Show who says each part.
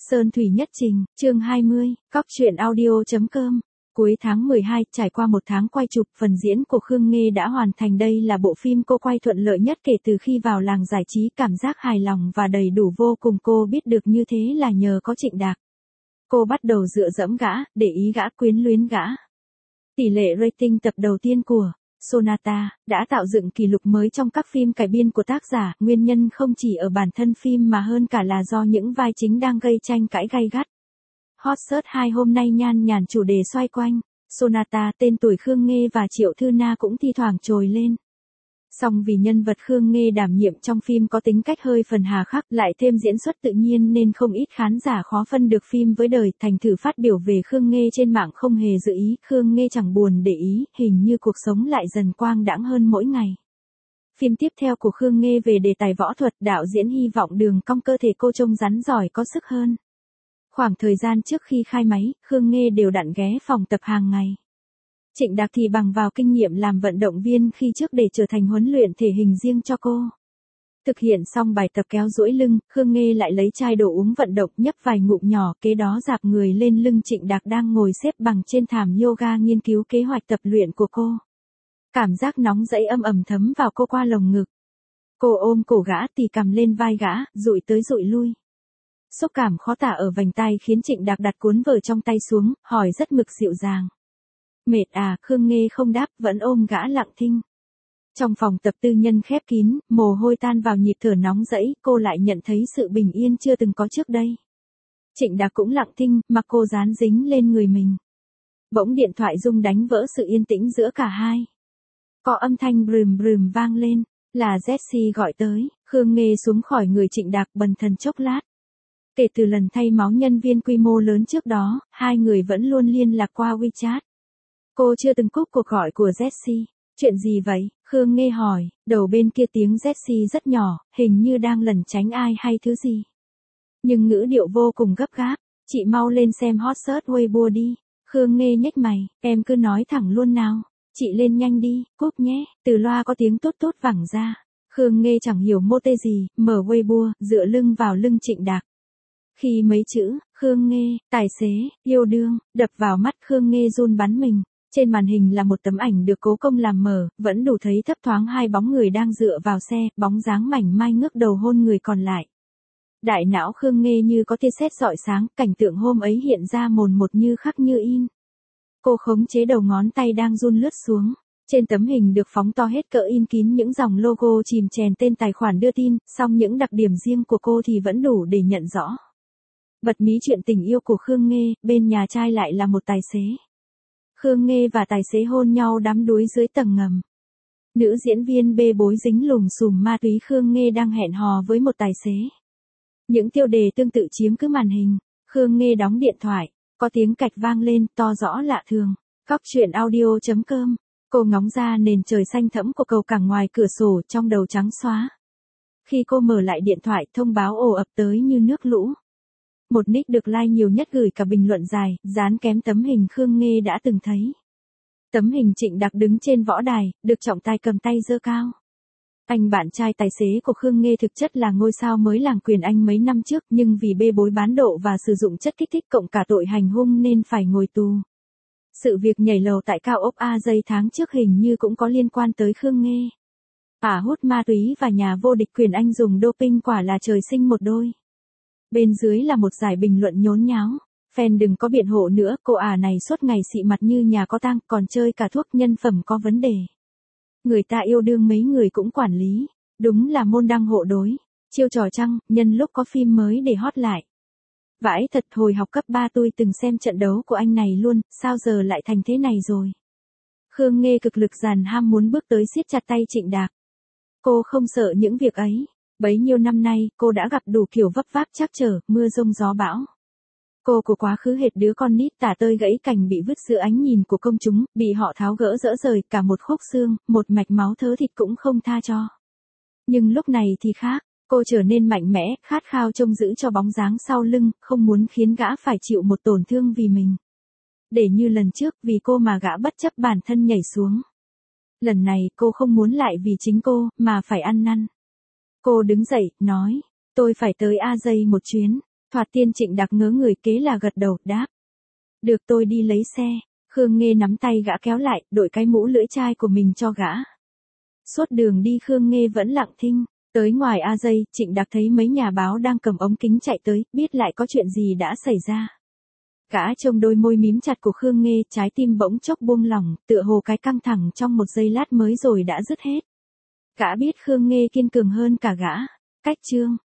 Speaker 1: Sơn Thủy Nhất Trình, chương 20, Cóc truyện audio.com. Cuối tháng 12, trải qua một tháng quay chụp, phần diễn của Khương Nghê đã hoàn thành. Đây là bộ phim cô quay thuận lợi nhất kể từ khi vào làng giải trí, cảm giác hài lòng và đầy đủ vô cùng. Cô biết được như thế là nhờ có Trịnh Đạc. Cô bắt đầu dựa dẫm gã, để ý gã, quyến luyến gã. Tỷ lệ rating tập đầu tiên của Sonata đã tạo dựng kỷ lục mới trong các phim cải biên của tác giả. Nguyên nhân không chỉ ở bản thân phim mà hơn cả là do những vai chính đang gây tranh cãi gay gắt. Hot Search 2 hôm nay nhan nhản chủ đề xoay quanh Sonata, tên tuổi Khương Nghê và Triệu Thư Na cũng thi thoảng trồi lên. Song vì nhân vật Khương Nghê đảm nhiệm trong phim có tính cách hơi phần hà khắc, lại thêm diễn xuất tự nhiên nên không ít khán giả khó phân được phim với đời. Thành thử phát biểu về Khương Nghê trên mạng không hề dự ý, Khương Nghê chẳng buồn để ý, hình như cuộc sống lại dần quang đãng hơn mỗi ngày. Phim tiếp theo của Khương Nghê về đề tài võ thuật, đạo diễn hy vọng đường cong cơ thể cô trông rắn giỏi có sức hơn. Khoảng thời gian trước khi khai máy, Khương Nghê đều đặn ghé phòng tập hàng ngày. Trịnh Đạc thì bằng vào kinh nghiệm làm vận động viên khi trước để trở thành huấn luyện thể hình riêng cho cô. Thực hiện xong bài tập kéo duỗi lưng, Khương Nghê lại lấy chai đồ uống vận động nhấp vài ngụm nhỏ, kế đó dạp người lên lưng Trịnh Đạc đang ngồi xếp bằng trên thảm yoga nghiên cứu kế hoạch tập luyện của cô. Cảm giác nóng rẫy âm ầm thấm vào cô qua lồng ngực. Cô ôm cổ gã, tì cằm lên vai gã, dụi tới dụi lui. Xúc cảm khó tả ở vành tai khiến Trịnh Đạc đặt cuốn vở trong tay xuống, hỏi rất mực dịu dàng. Mệt à? Khương Nghê không đáp, vẫn ôm gã lặng thinh. Trong phòng tập tư nhân khép kín, mồ hôi tan vào nhịp thở nóng rẫy, cô lại nhận thấy sự bình yên chưa từng có trước đây. Trịnh Đạc cũng lặng thinh, mặc cô dán dính lên người mình. Bỗng điện thoại rung đánh vỡ sự yên tĩnh giữa cả hai. Có âm thanh brùm brùm vang lên, là Jessie gọi tới. Khương Nghê xuống khỏi người Trịnh Đạc bần thần chốc lát. Kể từ lần thay máu nhân viên quy mô lớn trước đó, hai người vẫn luôn liên lạc qua WeChat. Cô chưa từng cúp cuộc gọi của Jessie. Chuyện gì vậy? Khương Nghê hỏi, đầu bên kia tiếng Jessie rất nhỏ, hình như đang lẩn tránh ai hay thứ gì. Nhưng ngữ điệu vô cùng gấp gáp, chị mau lên xem hot search Weibo đi. Khương Nghê nhếch mày, em cứ nói thẳng luôn nào. Chị lên nhanh đi, cúp nhé. Từ loa có tiếng tốt tốt vẳng ra. Khương Nghê chẳng hiểu mô tê gì, mở Weibo, dựa lưng vào lưng Trịnh Đạc. Khi mấy chữ, Khương Nghê, tài xế, yêu đương, đập vào mắt, Khương Nghê run bắn mình. Trên màn hình là một tấm ảnh được cố công làm mờ, vẫn đủ thấy thấp thoáng hai bóng người đang dựa vào xe, bóng dáng mảnh mai ngước đầu hôn người còn lại. Đại não Khương Nghê như có tia sét rọi sáng, cảnh tượng hôm ấy hiện ra mồn một như khắc như in. Cô khống chế đầu ngón tay đang run lướt xuống. Trên tấm hình được phóng to hết cỡ in kín những dòng logo chìm chèn tên tài khoản đưa tin, song những đặc điểm riêng của cô thì vẫn đủ để nhận rõ. Bật mí chuyện tình yêu của Khương Nghê, bên nhà trai lại là một tài xế. Khương Nghê và tài xế hôn nhau đắm đuối dưới tầng ngầm. Nữ diễn viên bê bối dính lùm xùm ma túy, Khương Nghê đang hẹn hò với một tài xế. Những tiêu đề tương tự chiếm cứ màn hình. Khương Nghê đóng điện thoại, có tiếng cạch vang lên, to rõ lạ thường. Cóc truyện audio.com. Cô ngóng ra nền trời xanh thẫm của cầu cảng ngoài cửa sổ, trong đầu trắng xóa. Khi cô mở lại điện thoại, thông báo ồ ập tới như nước lũ. Một nick được like nhiều nhất gửi cả bình luận dài, dán kém tấm hình Khương Nghê đã từng thấy. Tấm hình Trịnh Đạc đứng trên võ đài, được trọng tài cầm tay giơ cao. Anh bạn trai tài xế của Khương Nghê thực chất là ngôi sao mới làng quyền Anh mấy năm trước, nhưng vì bê bối bán độ và sử dụng chất kích thích cộng cả tội hành hung nên phải ngồi tù. Sự việc nhảy lầu tại cao ốc A Dây tháng trước hình như cũng có liên quan tới Khương Nghê. Ả hút ma túy và nhà vô địch quyền Anh dùng doping, quả là trời sinh một đôi. Bên dưới là một dải bình luận nhốn nháo. Fan đừng có biện hộ nữa, cô ả này suốt ngày xị mặt như nhà có tang, còn chơi cả thuốc nhân phẩm có vấn đề. Người ta yêu đương mấy người cũng quản lý. Đúng là môn đăng hộ đối. Chiêu trò chăng, nhân lúc có phim mới để hot lại. Vãi thật, hồi học cấp 3 tôi từng xem trận đấu của anh này luôn, sao giờ lại thành thế này rồi. Khương Nghê cực lực dàn ham muốn bước tới siết chặt tay Trịnh Đạc. Cô không sợ những việc ấy. Bấy nhiêu năm nay, cô đã gặp đủ kiểu vấp váp trắc trở, mưa rông gió bão. Cô của quá khứ hệt đứa con nít tả tơi gãy cành bị vứt giữa ánh nhìn của công chúng, bị họ tháo gỡ dỡ rời, cả một khúc xương, một mạch máu thớ thịt cũng không tha cho. Nhưng lúc này thì khác, cô trở nên mạnh mẽ, khát khao trông giữ cho bóng dáng sau lưng, không muốn khiến gã phải chịu một tổn thương vì mình. Để như lần trước, vì cô mà gã bất chấp bản thân nhảy xuống. Lần này, cô không muốn lại vì chính cô, mà phải ăn năn. Cô đứng dậy, nói, tôi phải tới A Dây một chuyến. Thoạt tiên Trịnh Đặc ngớ người, kế là gật đầu, đáp. Được, tôi đi lấy xe. Khương Nghê nắm tay gã kéo lại, đội cái mũ lưỡi chai của mình cho gã. Suốt đường đi Khương Nghê vẫn lặng thinh. Tới ngoài A Dây, Trịnh Đặc thấy mấy nhà báo đang cầm ống kính chạy tới, biết lại có chuyện gì đã xảy ra. Gã trông đôi môi mím chặt của Khương Nghê, trái tim bỗng chốc buông lỏng, tựa hồ cái căng thẳng trong một giây lát mới rồi đã dứt hết. Gã biết Khương Nghê kiên cường hơn cả gã. Cách chương